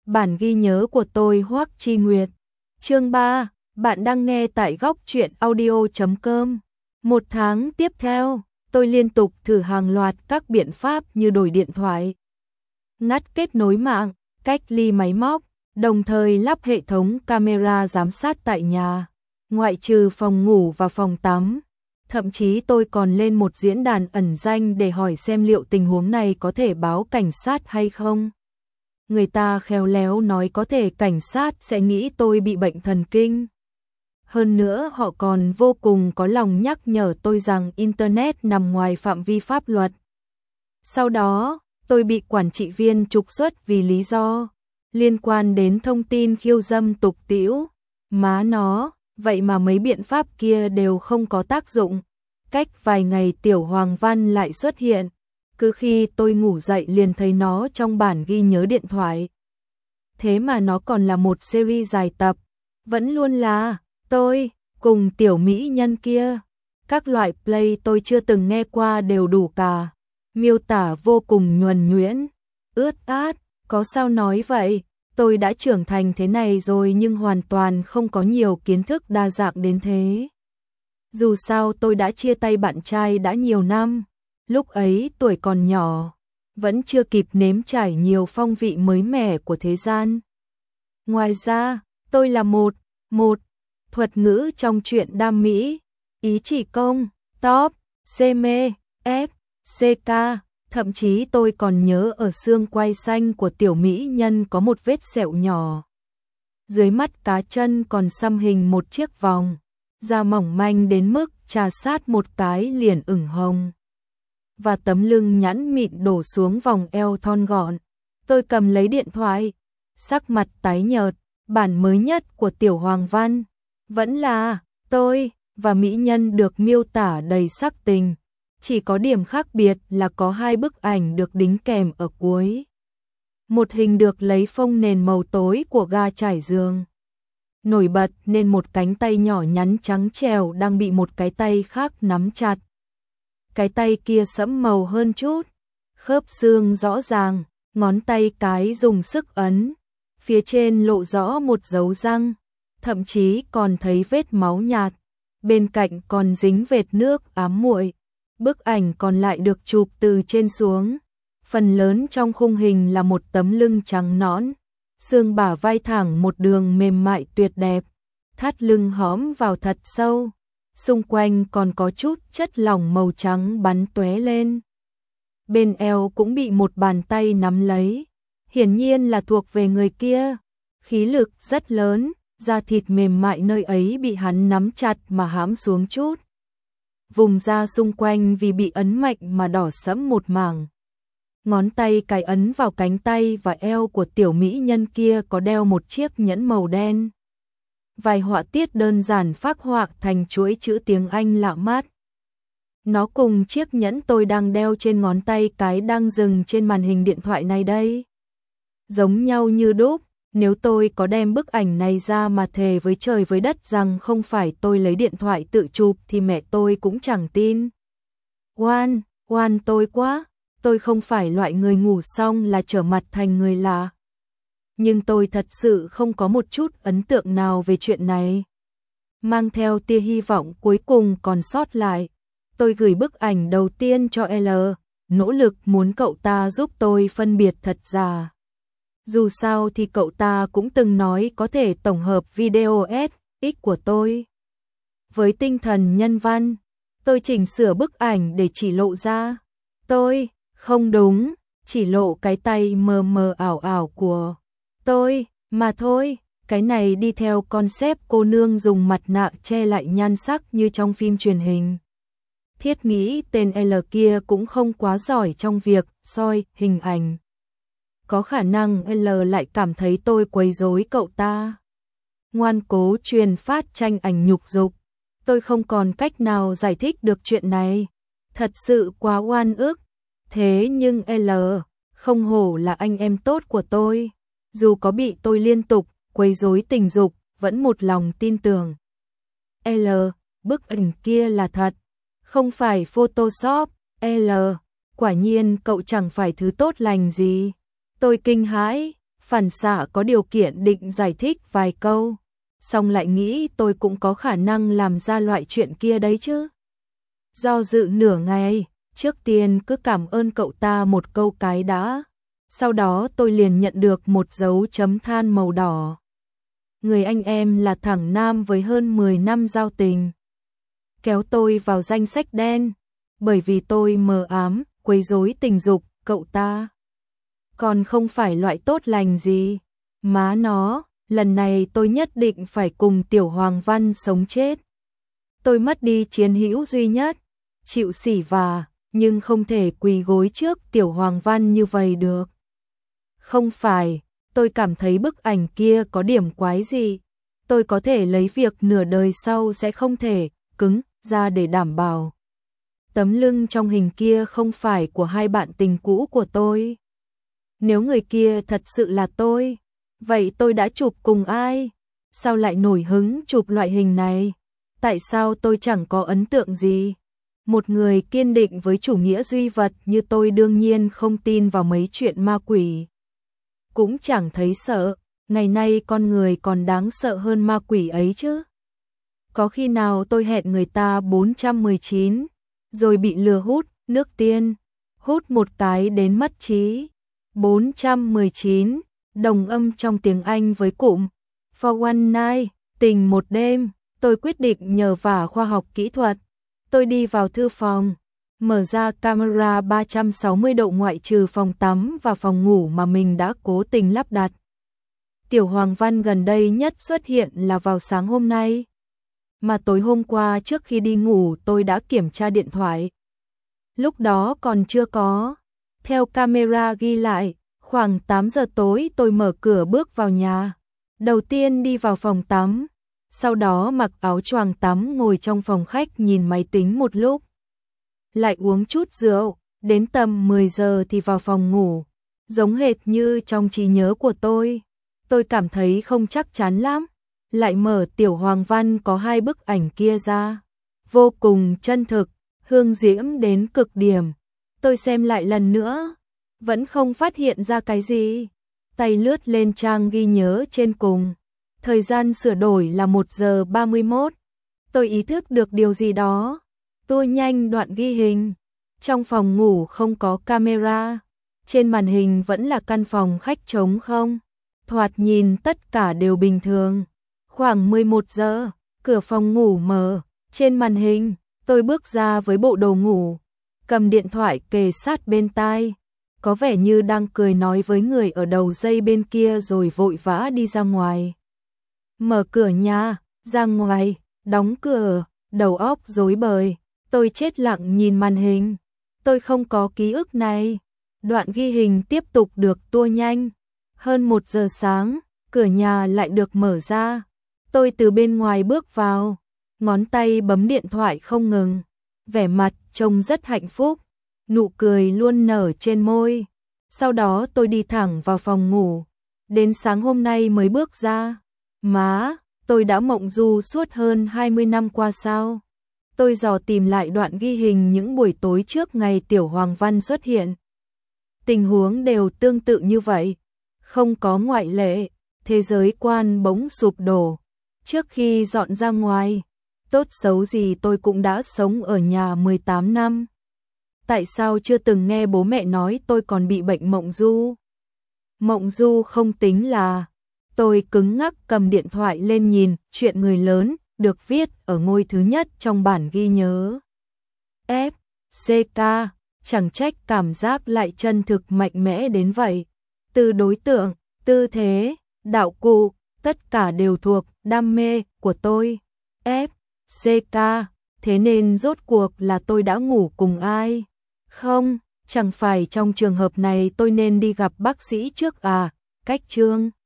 Bản ghi nhớ của tôi Hoắc Chi Nguyệt. Chương 3, bạn đang nghe tại góc truyện audio.com. Một tháng tiếp theo, tôi liên tục thử hàng loạt các biện pháp như đổi điện thoại, ngắt kết nối mạng, cách ly máy móc, đồng thời lắp hệ thống camera giám sát tại nhà, ngoại trừ phòng ngủ và phòng tắm. Thậm chí tôi còn lên một diễn đàn ẩn danh để hỏi xem liệu tình huống này có thể báo cảnh sát hay không. Người ta khéo léo nói có thể cảnh sát sẽ nghĩ tôi bị bệnh thần kinh. Hơn nữa họ còn vô cùng có lòng nhắc nhở tôi rằng Internet nằm ngoài phạm vi pháp luật. Sau đó, tôi bị quản trị viên trục xuất vì lý do liên quan đến thông tin khiêu dâm tục tĩu. Má nó, vậy mà mấy biện pháp kia đều không có tác dụng. Cách vài ngày Tiểu Hoàng Văn lại xuất hiện. Cứ khi tôi ngủ dậy liền thấy nó trong bản ghi nhớ điện thoại. Thế mà nó còn là một series dài tập. Vẫn luôn là tôi cùng tiểu mỹ nhân kia. Các loại play tôi chưa từng nghe qua đều đủ cả. Miêu tả vô cùng nhuần nhuyễn, ướt át. Có sao nói vậy? Tôi đã trưởng thành thế này rồi nhưng hoàn toàn không có nhiều kiến thức đa dạng đến thế. Dù sao tôi đã chia tay bạn trai đã nhiều năm. Lúc ấy tuổi còn nhỏ, vẫn chưa kịp nếm trải nhiều phong vị mới mẻ của thế gian. Ngoài ra, tôi là một thuật ngữ trong truyện đam mỹ, ý chỉ công, top, mê, f, ck, thậm chí tôi còn nhớ ở xương quai xanh của tiểu mỹ nhân có một vết sẹo nhỏ. Dưới mắt cá chân còn xăm hình một chiếc vòng, da mỏng manh đến mức chà sát một cái liền ửng hồng. Và tấm lưng nhẵn mịn đổ xuống vòng eo thon gọn. Tôi cầm lấy điện thoại, sắc mặt tái nhợt, bản mới nhất của Tiểu Hoàng Văn. Vẫn là tôi và mỹ nhân được miêu tả đầy sắc tình. Chỉ có điểm khác biệt là có hai bức ảnh được đính kèm ở cuối. Một hình được lấy phông nền màu tối của ga trải giường. Nổi bật nên một cánh tay nhỏ nhắn trắng trẻo đang bị một cái tay khác nắm chặt. Cái tay kia sẫm màu hơn chút, khớp xương rõ ràng, ngón tay cái dùng sức ấn, phía trên lộ rõ một dấu răng, thậm chí còn thấy vết máu nhạt, bên cạnh còn dính vệt nước ám muội. Bức ảnh còn lại được chụp từ trên xuống, phần lớn trong khung hình là một tấm lưng trắng nõn, xương bả vai thẳng một đường mềm mại tuyệt đẹp, thắt lưng hõm vào thật sâu. Xung quanh còn có chút chất lỏng màu trắng bắn tóe lên. Bên eo cũng bị một bàn tay nắm lấy, hiển nhiên là thuộc về người kia. Khí lực rất lớn, da thịt mềm mại nơi ấy bị hắn nắm chặt mà hãm xuống chút. Vùng da xung quanh vì bị ấn mạnh mà đỏ sẫm một mảng. Ngón tay cài ấn vào cánh tay và eo của tiểu mỹ nhân kia có đeo một chiếc nhẫn màu đen. Vài họa tiết đơn giản phác họa thành chuỗi chữ tiếng Anh lạ mắt. Nó cùng chiếc nhẫn tôi đang đeo trên ngón tay cái đang dừng trên màn hình điện thoại này đây. Giống nhau như đúc, nếu tôi có đem bức ảnh này ra mà thề với trời với đất rằng không phải tôi lấy điện thoại tự chụp thì mẹ tôi cũng chẳng tin. Oan tôi quá, tôi không phải loại người ngủ xong là trở mặt thành người lạ. Nhưng tôi thật sự không có một chút ấn tượng nào về chuyện này. Mang theo tia hy vọng cuối cùng còn sót lại, tôi gửi bức ảnh đầu tiên cho L, nỗ lực muốn cậu ta giúp tôi phân biệt thật giả. Dù sao thì cậu ta cũng từng nói có thể tổng hợp video SX của tôi. Với tinh thần nhân văn, tôi chỉnh sửa bức ảnh để chỉ lộ ra. Tôi, không đúng, chỉ lộ cái tay mờ mờ ảo ảo của tôi, mà thôi, cái này đi theo concept cô nương dùng mặt nạ che lại nhan sắc như trong phim truyền hình. Thiết nghĩ tên L kia cũng không quá giỏi trong việc soi hình ảnh. Có khả năng L lại cảm thấy tôi quấy rối cậu ta. Ngoan cố truyền phát tranh ảnh nhục dục. Tôi không còn cách nào giải thích được chuyện này. Thật sự quá oan ức. Thế nhưng L, không hổ là anh em tốt của tôi. Dù có bị tôi liên tục quấy rối tình dục, vẫn một lòng tin tưởng. L, bức ảnh kia là thật, không phải Photoshop. L, quả nhiên cậu chẳng phải thứ tốt lành gì. Tôi kinh hãi, phản xạ có điều kiện định giải thích vài câu, xong lại nghĩ tôi cũng có khả năng làm ra loại chuyện kia đấy chứ. Do dự nửa ngày, trước tiên cứ cảm ơn cậu ta một câu cái đã. Sau đó tôi liền nhận được một dấu chấm than màu đỏ. Người anh em là thằng nam với hơn 10 năm giao tình. Kéo tôi vào danh sách đen, bởi vì tôi mờ ám, quấy rối tình dục, cậu ta còn không phải loại tốt lành gì. Má nó, lần này tôi nhất định phải cùng Tiểu Hoàng Văn sống chết. Tôi mất đi chiến hữu duy nhất, chịu sỉ vả, nhưng không thể quỳ gối trước Tiểu Hoàng Văn như vậy được. Không phải, tôi cảm thấy bức ảnh kia có điểm quái gì. Tôi có thể lấy việc nửa đời sau sẽ không thể cứng ra để đảm bảo. Tấm lưng trong hình kia không phải của hai bạn tình cũ của tôi. Nếu người kia thật sự là tôi, vậy tôi đã chụp cùng ai? Sao lại nổi hứng chụp loại hình này? Tại sao tôi chẳng có ấn tượng gì? Một người kiên định với chủ nghĩa duy vật như tôi đương nhiên không tin vào mấy chuyện ma quỷ. Cũng chẳng thấy sợ, ngày nay con người còn đáng sợ hơn ma quỷ ấy chứ. Có khi nào tôi hẹn người ta 419, rồi bị lừa hút nước tiên, hút một cái đến mất trí. 419, đồng âm trong tiếng Anh với cụm For One Night, tình một đêm. Tôi quyết định nhờ vả khoa học kỹ thuật. Tôi đi vào thư phòng, mở ra camera 360 độ ngoại trừ phòng tắm và phòng ngủ mà mình đã cố tình lắp đặt. Tiểu Hoàng Văn gần đây nhất xuất hiện là vào sáng hôm nay. Mà tối hôm qua trước khi đi ngủ tôi đã kiểm tra điện thoại. Lúc đó còn chưa có. Theo camera ghi lại, khoảng 8 giờ tối tôi mở cửa bước vào nhà. Đầu tiên đi vào phòng tắm, sau đó mặc áo choàng tắm ngồi trong phòng khách nhìn máy tính một lúc. Lại uống chút rượu, đến tầm 10 giờ thì vào phòng ngủ. Giống hệt như trong trí nhớ của tôi cảm thấy không chắc chắn lắm. Lại mở Tiểu Hoàng Văn có hai bức ảnh kia ra. Vô cùng chân thực, hương diễm đến cực điểm. Tôi xem lại lần nữa, vẫn không phát hiện ra cái gì. Tay lướt lên trang ghi nhớ trên cùng. Thời gian sửa đổi là 1 giờ 31. Tôi ý thức được điều gì đó. Tôi nhanh đoạn ghi hình. Trong phòng ngủ không có camera. Trên màn hình vẫn là căn phòng khách trống không. Thoạt nhìn tất cả đều bình thường. Khoảng 11 giờ, cửa phòng ngủ mở. Trên màn hình, tôi bước ra với bộ đồ ngủ. Cầm điện thoại kề sát bên tai. Có vẻ như đang cười nói với người ở đầu dây bên kia rồi vội vã đi ra ngoài. Mở cửa nhà, ra ngoài, đóng cửa, đầu óc rối bời. Tôi chết lặng nhìn màn hình. Tôi không có ký ức này. Đoạn ghi hình tiếp tục được tua nhanh. Hơn 1 giờ sáng, cửa nhà lại được mở ra. Tôi từ bên ngoài bước vào. Ngón tay bấm điện thoại không ngừng. Vẻ mặt trông rất hạnh phúc. Nụ cười luôn nở trên môi. Sau đó tôi đi thẳng vào phòng ngủ. Đến sáng hôm nay mới bước ra. Má, tôi đã mộng du suốt hơn 20 năm qua sao? Tôi dò tìm lại đoạn ghi hình những buổi tối trước ngày Tiểu Hoàng Văn xuất hiện. Tình huống đều tương tự như vậy. Không có ngoại lệ, thế giới quan bỗng sụp đổ. Trước khi dọn ra ngoài, tốt xấu gì tôi cũng đã sống ở nhà 18 năm. Tại sao chưa từng nghe bố mẹ nói tôi còn bị bệnh mộng du? Mộng du không tính là... Tôi cứng ngắc cầm điện thoại lên nhìn, chuyện người lớn, được viết ở ngôi thứ nhất trong bản ghi nhớ. F, C, K, chẳng trách cảm giác lại chân thực mạnh mẽ đến vậy. Từ đối tượng, tư thế, đạo cụ, tất cả đều thuộc đam mê của tôi. F, C, K, thế nên rốt cuộc là tôi đã ngủ cùng ai? Không, chẳng phải trong trường hợp này tôi nên đi gặp bác sĩ trước à? Cách chương